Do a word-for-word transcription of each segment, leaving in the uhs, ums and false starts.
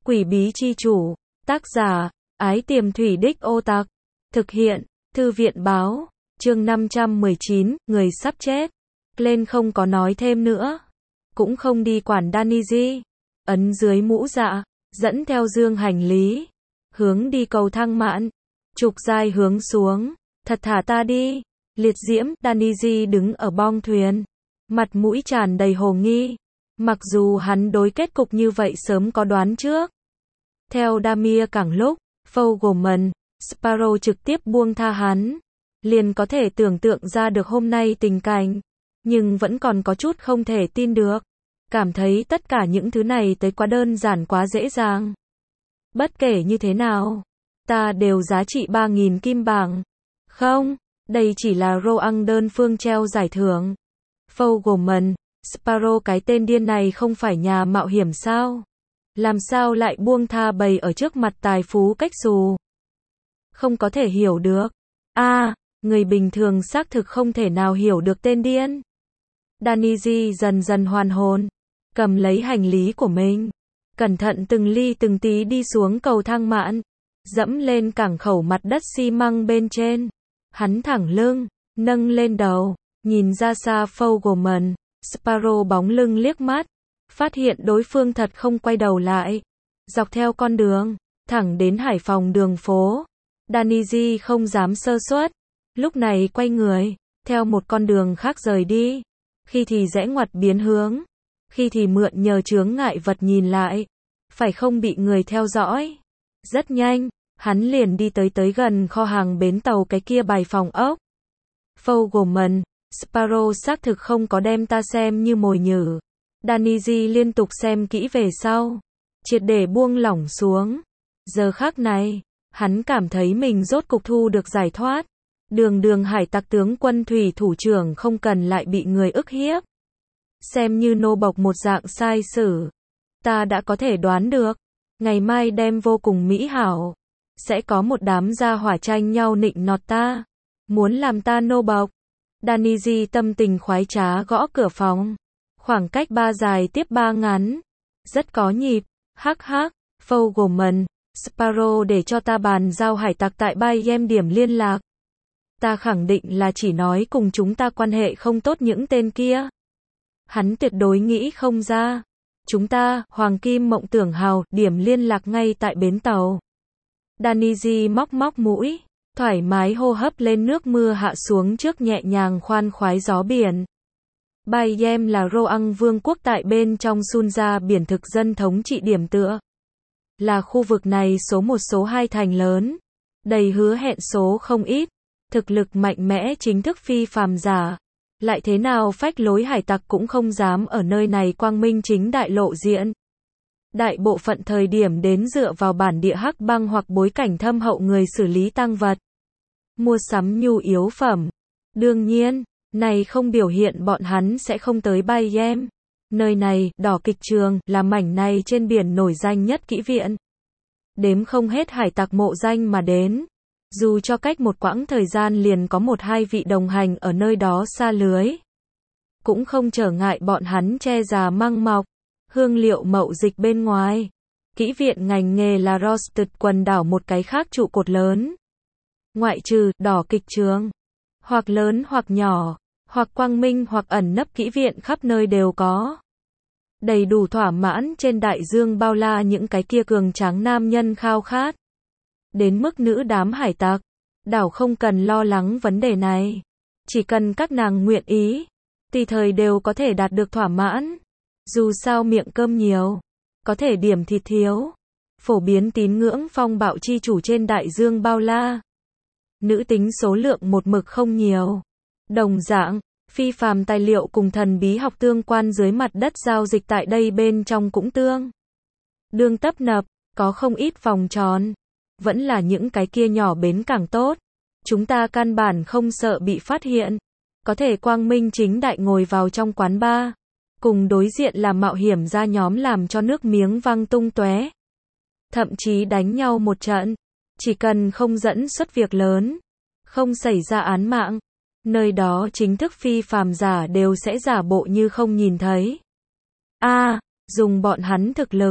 Quỷ bí chi chủ, tác giả, Ái Tiềm Thủy Đích Ô Tặc, thực hiện, Thư viện báo, chương năm trăm mười chín, người sắp chết. Lên không có nói thêm nữa, cũng không đi quản Daniji, ấn dưới mũ dạ, dẫn theo dương hành lý, hướng đi cầu thang mạn, trục dài hướng xuống, thật thả ta đi, liệt diễm, Daniji đứng ở bong thuyền, mặt mũi tràn đầy hồ nghi, mặc dù hắn đối kết cục như vậy sớm có đoán trước. Theo Damir càng lúc, Fogelman, Sparrow trực tiếp buông tha hắn, liền có thể tưởng tượng ra được hôm nay tình cảnh, nhưng vẫn còn có chút không thể tin được, cảm thấy tất cả những thứ này tới quá đơn giản quá dễ dàng. Bất kể như thế nào, ta đều giá trị ba nghìn kim bảng. Không, đây chỉ là Roang đơn phương treo giải thưởng. Fogelman, Sparrow cái tên điên này không phải nhà mạo hiểm sao? Làm sao lại buông tha bầy ở trước mặt tài phú cách xù? Không có thể hiểu được. A, à, người bình thường xác thực không thể nào hiểu được tên điên. Daniji dần dần hoàn hồn, cầm lấy hành lý của mình, cẩn thận từng ly từng tí đi xuống cầu thang mạn, dẫm lên cảng khẩu mặt đất xi măng bên trên. Hắn thẳng lưng, nâng lên đầu, nhìn ra xa Fogelman, Sparrow bóng lưng liếc mắt, phát hiện đối phương thật không quay đầu lại. Dọc theo con đường, thẳng đến Hải Phòng đường phố, Daniji không dám sơ suất, lúc này quay người, theo một con đường khác rời đi, khi thì rẽ ngoặt biến hướng, khi thì mượn nhờ chướng ngại vật nhìn lại, phải không bị người theo dõi. Rất nhanh, hắn liền đi tới tới gần kho hàng bến tàu cái kia bài phòng ốc. Fogelman, Sparrow xác thực không có đem ta xem như mồi nhử. Daniji liên tục xem kỹ về sau, triệt để buông lỏng xuống. Giờ khắc này, hắn cảm thấy mình rốt cục thu được giải thoát. Đường đường hải tặc tướng quân thủy thủ trưởng không cần lại bị người ức hiếp. Xem như nô bộc một dạng sai sử. Ta đã có thể đoán được, ngày mai đem vô cùng mỹ hảo. Sẽ có một đám gia hỏa tranh nhau nịnh nọt ta. Muốn làm ta nô bộc. Daniji tâm tình khoái trá gõ cửa phòng. Khoảng cách ba dài tiếp ba ngắn. Rất có nhịp. Hắc hắc. Fogelman, Sparrow để cho ta bàn giao hải tặc tại Bayem điểm liên lạc. Ta khẳng định là chỉ nói cùng chúng ta quan hệ không tốt những tên kia. Hắn tuyệt đối nghĩ không ra. Chúng ta, Hoàng Kim Mộng Tưởng Hào, điểm liên lạc ngay tại bến tàu. Daniji móc móc mũi, thoải mái hô hấp lên nước mưa hạ xuống trước nhẹ nhàng khoan khoái gió biển. Bayem là Roang vương quốc tại bên trong Sunja biển thực dân thống trị điểm tựa. Là khu vực này số một số hai thành lớn, đầy hứa hẹn số không ít, thực lực mạnh mẽ chính thức phi phàm giả. Lại thế nào phách lối hải tặc cũng không dám ở nơi này quang minh chính đại lộ diện. Đại bộ phận thời điểm đến dựa vào bản địa hắc băng hoặc bối cảnh thâm hậu người xử lý tang vật, mua sắm nhu yếu phẩm. Đương nhiên, này không biểu hiện bọn hắn sẽ không tới Bayem. Nơi này, đỏ kịch trường, là mảnh này trên biển nổi danh nhất kỹ viện. Đếm không hết hải tặc mộ danh mà đến. Dù cho cách một quãng thời gian liền có một hai vị đồng hành ở nơi đó xa lưới, cũng không trở ngại bọn hắn che già măng mọc. Hương liệu mậu dịch bên ngoài, kỹ viện ngành nghề là Rosted quần đảo một cái khác trụ cột lớn. Ngoại trừ đỏ kịch trường, hoặc lớn hoặc nhỏ, hoặc quang minh hoặc ẩn nấp kỹ viện khắp nơi đều có. Đầy đủ thỏa mãn trên đại dương bao la những cái kia cường tráng nam nhân khao khát. Đến mức nữ đám hải tặc, đảo không cần lo lắng vấn đề này. Chỉ cần các nàng nguyện ý, tùy thời đều có thể đạt được thỏa mãn. Dù sao miệng cơm nhiều, có thể điểm thịt thiếu. Phổ biến tín ngưỡng phong bạo chi chủ trên đại dương bao la. Nữ tính số lượng một mực không nhiều. Đồng dạng, phi phàm tài liệu cùng thần bí học tương quan dưới mặt đất giao dịch tại đây bên trong cũng tương đương tấp nập, có không ít vòng tròn. Vẫn là những cái kia nhỏ bến càng tốt. Chúng ta căn bản không sợ bị phát hiện. Có thể quang minh chính đại ngồi vào trong quán bar, cùng đối diện là mạo hiểm ra nhóm làm cho nước miếng văng tung tóe. Thậm chí đánh nhau một trận. Chỉ cần không dẫn xuất việc lớn, không xảy ra án mạng, nơi đó chính thức phi phàm giả đều sẽ giả bộ như không nhìn thấy. A, à, dùng bọn hắn thực lực,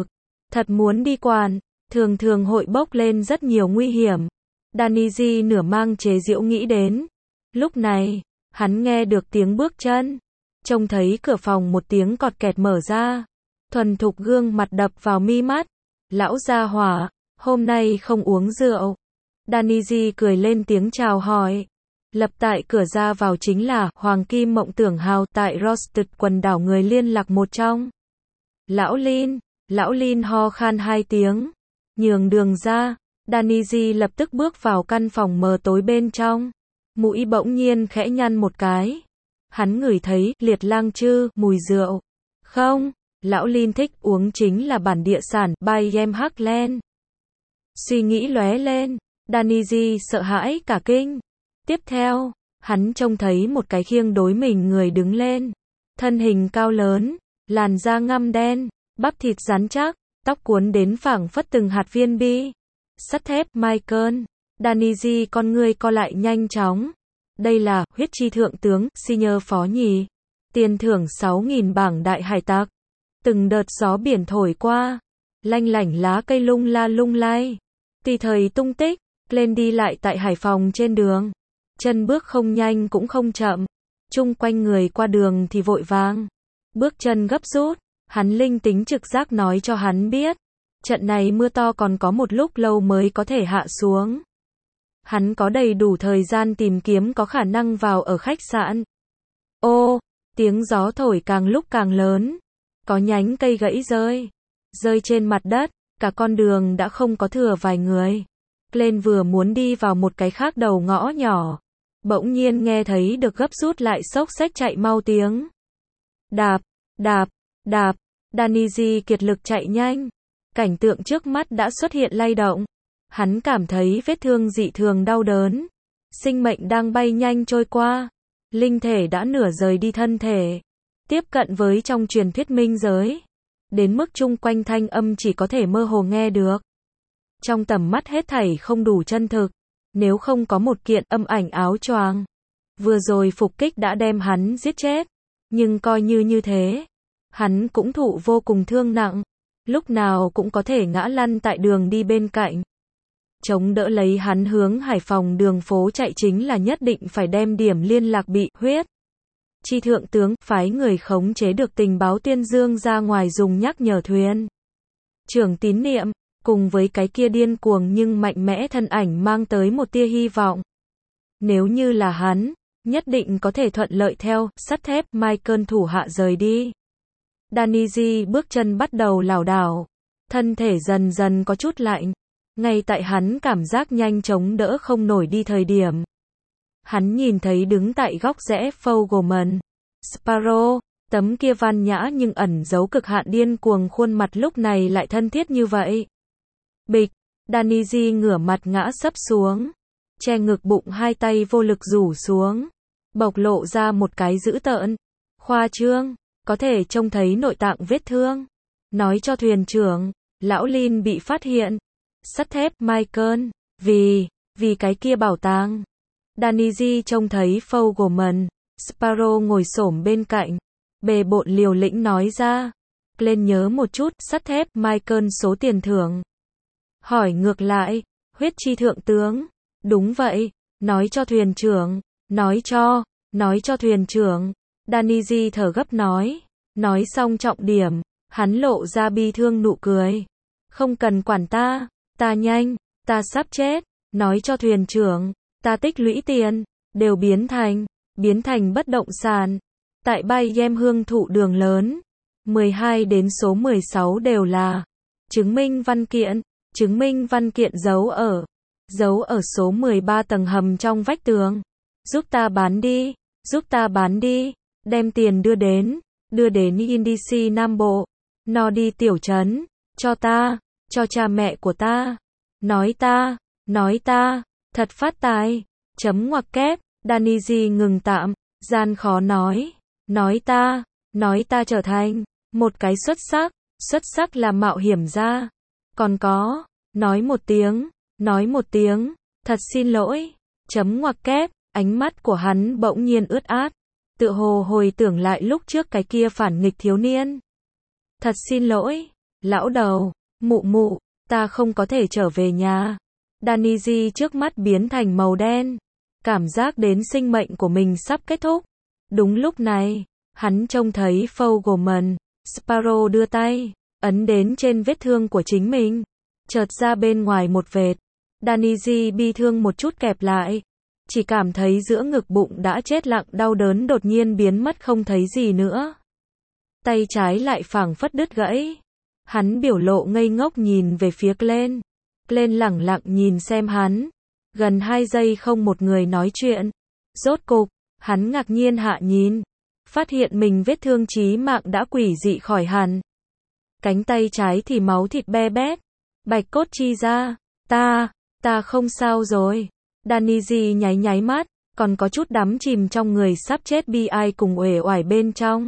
Thật muốn đi quản, thường thường hội bốc lên rất nhiều nguy hiểm. Danny nửa mang chế giễu nghĩ đến. Lúc này, hắn nghe được tiếng bước chân. Trông thấy cửa phòng một tiếng cọt kẹt mở ra. Thuần thục gương mặt đập vào mi mắt. Lão gia hỏa, hôm nay không uống rượu. Danny cười lên tiếng chào hỏi. Lập tại cửa ra vào chính là Hoàng Kim Mộng Tưởng Hào tại Roasted quần đảo người liên lạc một trong. Lão Lin, lão Lin ho khan hai tiếng. Nhường đường ra, Danny lập tức bước vào căn phòng mờ tối bên trong. Mũi bỗng nhiên khẽ nhăn một cái. Hắn ngửi thấy liệt lang chư mùi rượu. Không, lão Lin thích uống chính là bản địa sản Bayem Heartland. Suy nghĩ lóe lên, Danny sợ hãi cả kinh. Tiếp theo, hắn trông thấy một cái khiêng đối mình người đứng lên. Thân hình cao lớn, làn da ngăm đen, bắp thịt rắn chắc, tóc cuốn đến phảng phất từng hạt viên bi. Sắt thép Michael. Danny con ngươi co lại nhanh chóng. Đây là huyết chi thượng tướng, senior phó nhì. Tiền thưởng sáu nghìn bảng đại hải tặc. Từng đợt gió biển thổi qua. Lanh lảnh lá cây lung la lung lay. Tùy thời tung tích, lên đi lại tại Hải Phòng trên đường. Chân bước không nhanh cũng không chậm. Chung quanh người qua đường thì vội vàng. Bước chân gấp rút. Hắn linh tính trực giác nói cho hắn biết. Trận này mưa to còn có một lúc lâu mới có thể hạ xuống. Hắn có đầy đủ thời gian tìm kiếm có khả năng vào ở khách sạn. Ô, tiếng gió thổi càng lúc càng lớn. Có nhánh cây gãy rơi. Rơi trên mặt đất, cả con đường đã không có thừa vài người. Lên vừa muốn đi vào một cái khác đầu ngõ nhỏ. Bỗng nhiên nghe thấy được gấp rút lại xốc xếch chạy mau tiếng. Đạp, đạp, đạp, Danny kiệt lực chạy nhanh. Cảnh tượng trước mắt đã xuất hiện lay động. Hắn cảm thấy vết thương dị thường đau đớn. Sinh mệnh đang bay nhanh trôi qua. Linh thể đã nửa rời đi thân thể. Tiếp cận với trong truyền thuyết minh giới. Đến mức chung quanh thanh âm chỉ có thể mơ hồ nghe được. Trong tầm mắt hết thảy không đủ chân thực. Nếu không có một kiện âm ảnh áo choàng. Vừa rồi phục kích đã đem hắn giết chết. Nhưng coi như như thế. Hắn cũng thụ vô cùng thương nặng. Lúc nào cũng có thể ngã lăn tại đường đi bên cạnh. Chống đỡ lấy hắn hướng Hải Phòng đường phố chạy chính là nhất định phải đem điểm liên lạc bị huyết. Chi thượng tướng phái người khống chế được tình báo tuyên dương ra ngoài dùng nhắc nhở thuyền. Trưởng tín niệm, cùng với cái kia điên cuồng nhưng mạnh mẽ thân ảnh mang tới một tia hy vọng. Nếu như là hắn, nhất định có thể thuận lợi theo sắt thép Michael thủ hạ rời đi. Danny bước chân bắt đầu lảo đảo. Thân thể dần dần có chút lạnh. Ngay tại hắn cảm giác nhanh chống đỡ không nổi đi thời điểm. Hắn nhìn thấy đứng tại góc rẽ Fogelman. Sparrow, tấm kia văn nhã nhưng ẩn giấu cực hạn điên cuồng khuôn mặt lúc này lại thân thiết như vậy. Bịch, Danny ngửa mặt ngã sấp xuống. Che ngực bụng hai tay vô lực rủ xuống. Bộc lộ ra một cái dữ tợn. Khoa trương, có thể trông thấy nội tạng vết thương. Nói cho thuyền trưởng, lão Lin bị phát hiện. Sắt thép Michael, vì, vì cái kia bảo tàng. Danny trông thấy Fogelman, Sparrow ngồi xổm bên cạnh. Bề bộn liều lĩnh nói ra. Lên nhớ một chút, sắt thép Michael số tiền thưởng. Hỏi ngược lại, huyết chi thượng tướng. Đúng vậy, nói cho thuyền trưởng, nói cho, nói cho thuyền trưởng. Danny thở gấp nói. Nói xong trọng điểm, hắn lộ ra bi thương nụ cười. Không cần quản ta. Ta nhanh, ta sắp chết, nói cho thuyền trưởng, ta tích lũy tiền, đều biến thành, biến thành bất động sản. Tại Bayem hương thụ đường lớn, mười hai đến số mười sáu đều là chứng minh văn kiện, chứng minh văn kiện giấu ở, giấu ở số mười ba tầng hầm trong vách tường. Giúp ta bán đi, giúp ta bán đi, đem tiền đưa đến, đưa đến Indici Nam Bộ, nó đi tiểu trấn, cho ta. Cho cha mẹ của ta. Nói ta, nói ta, thật phát tài. Chấm ngoặc kép, Danny ngừng tạm, gian khó nói. Nói ta, nói ta trở thành một cái xuất sắc, xuất sắc là mạo hiểm gia. Còn có, nói một tiếng, nói một tiếng, thật xin lỗi. Chấm ngoặc kép, ánh mắt của hắn bỗng nhiên ướt át. Tự hồ hồi tưởng lại lúc trước cái kia phản nghịch thiếu niên. Thật xin lỗi, lão đầu. Mụ mụ, ta không có thể trở về nhà. Danny trước mắt biến thành màu đen. Cảm giác đến sinh mệnh của mình sắp kết thúc. Đúng lúc này, hắn trông thấy Fogelman, Sparrow đưa tay, ấn đến trên vết thương của chính mình. Chợt ra bên ngoài một vệt. Danny bi thương một chút kẹp lại. Chỉ cảm thấy giữa ngực bụng đã chết lặng đau đớn đột nhiên biến mất không thấy gì nữa. Tay trái lại phảng phất đứt gãy. Hắn biểu lộ ngây ngốc nhìn về phía Glenn. Glenn lẳng lặng nhìn xem hắn. Gần hai giây không một người nói chuyện. Rốt cục, hắn ngạc nhiên hạ nhìn. Phát hiện mình vết thương chí mạng đã quỷ dị khỏi hẳn. Cánh tay trái thì máu thịt be bét. Bạch cốt chi ra. Ta, ta không sao rồi. Danny nháy nháy mắt, còn có chút đắm chìm trong người sắp chết bi ai cùng uể oải bên trong.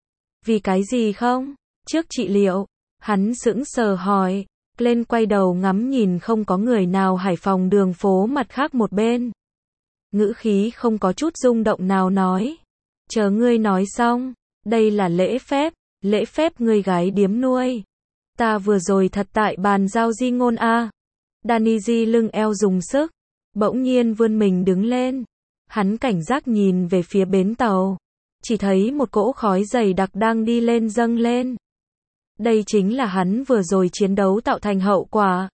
Vì cái gì không? Trước trị liệu, hắn sững sờ hỏi. Glenn quay đầu ngắm nhìn không có người nào Hải Phòng đường phố mặt khác một bên. Ngữ khí không có chút rung động nào nói. Chờ ngươi nói xong, đây là lễ phép, lễ phép ngươi gái điếm nuôi. Ta vừa rồi thật tại bàn giao di ngôn a. Danny lưng eo dùng sức, bỗng nhiên vươn mình đứng lên. Hắn cảnh giác nhìn về phía bến tàu. Chỉ thấy một cỗ khói dày đặc đang đi lên dâng lên. Đây chính là hắn vừa rồi chiến đấu tạo thành hậu quả.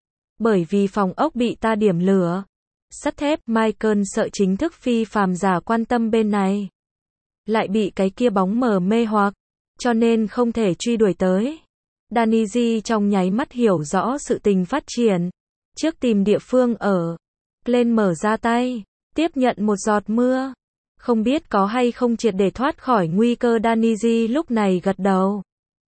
Bởi vì phòng ốc bị ta điểm lửa. Sắt thép, Michael sợ chính thức phi phàm giả quan tâm bên này. Lại bị cái kia bóng mờ mê hoặc. Cho nên không thể truy đuổi tới. Danny trong nháy mắt hiểu rõ sự tình phát triển. Trước tìm địa phương ở. Glenn mở ra tay. Tiếp nhận một giọt mưa. Không biết có hay không triệt để thoát khỏi nguy cơ. Danny lúc này gật đầu.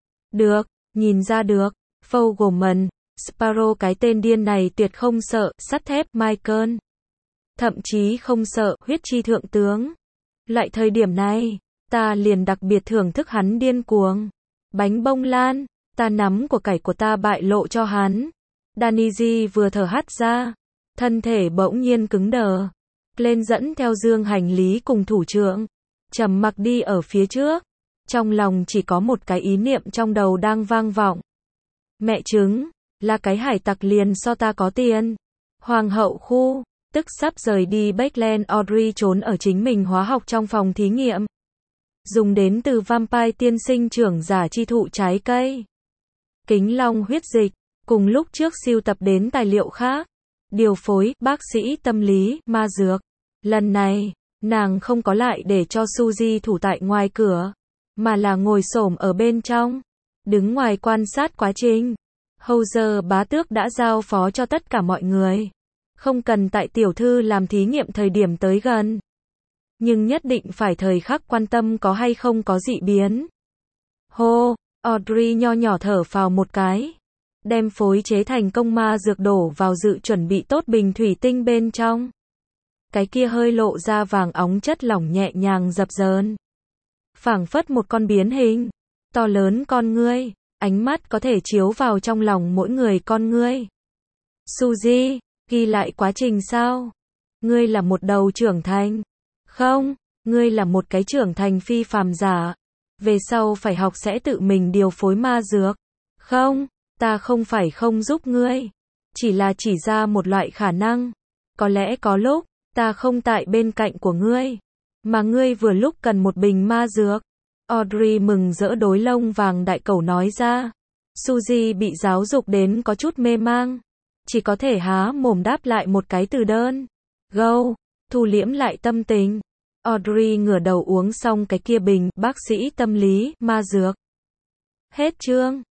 Được, nhìn ra được. Fogelman, Sparrow cái tên điên này tuyệt không sợ sắt thép Michael. Thậm chí không sợ huyết chi thượng tướng. Loại thời điểm này, ta liền đặc biệt thưởng thức hắn điên cuồng. Bánh bông lan, ta nắm của cải của ta bại lộ cho hắn. Danny vừa thở hắt ra, thân thể bỗng nhiên cứng đờ. Lên dẫn theo dương hành lý cùng thủ trưởng, trầm mặc đi ở phía trước. Trong lòng chỉ có một cái ý niệm trong đầu đang vang vọng. Mẹ chứng, là cái hải tặc liền so ta có tiền. Hoàng hậu khu, tức sắp rời đi Backland Audrey trốn ở chính mình hóa học trong phòng thí nghiệm. Dùng đến từ Vampire tiên sinh trưởng giả chi thụ trái cây. Kính long huyết dịch, cùng lúc trước siêu tập đến tài liệu khác. Điều phối, bác sĩ tâm lý, ma dược. Lần này, nàng không có lại để cho Suzy thủ tại ngoài cửa. Mà là ngồi xổm ở bên trong, đứng ngoài quan sát quá trình. Howser bá tước đã giao phó cho tất cả mọi người. Không cần tại tiểu thư làm thí nghiệm thời điểm tới gần. Nhưng nhất định phải thời khắc quan tâm có hay không có dị biến. Hô, Audrey nho nhỏ thở phào một cái. Đem phối chế thành công ma dược đổ vào dự chuẩn bị tốt bình thủy tinh bên trong. Cái kia hơi lộ ra vàng óng chất lỏng nhẹ nhàng dập dờn. Phảng phất một con biến hình, to lớn con ngươi, ánh mắt có thể chiếu vào trong lòng mỗi người con ngươi. Suzy, ghi lại quá trình sao? Ngươi là một đầu trưởng thành. Không, ngươi là một cái trưởng thành phi phàm giả. Về sau phải học sẽ tự mình điều phối ma dược. Không, ta không phải không giúp ngươi. Chỉ là chỉ ra một loại khả năng. Có lẽ có lúc, ta không tại bên cạnh của ngươi. Mà ngươi vừa lúc cần một bình ma dược. Audrey mừng rỡ đối lông vàng đại cẩu nói ra. Suzy bị giáo dục đến có chút mê mang. Chỉ có thể há mồm đáp lại một cái từ đơn. Go, thu liễm lại tâm tình. Audrey ngửa đầu uống xong cái kia bình, bác sĩ tâm lý, ma dược. Hết chương.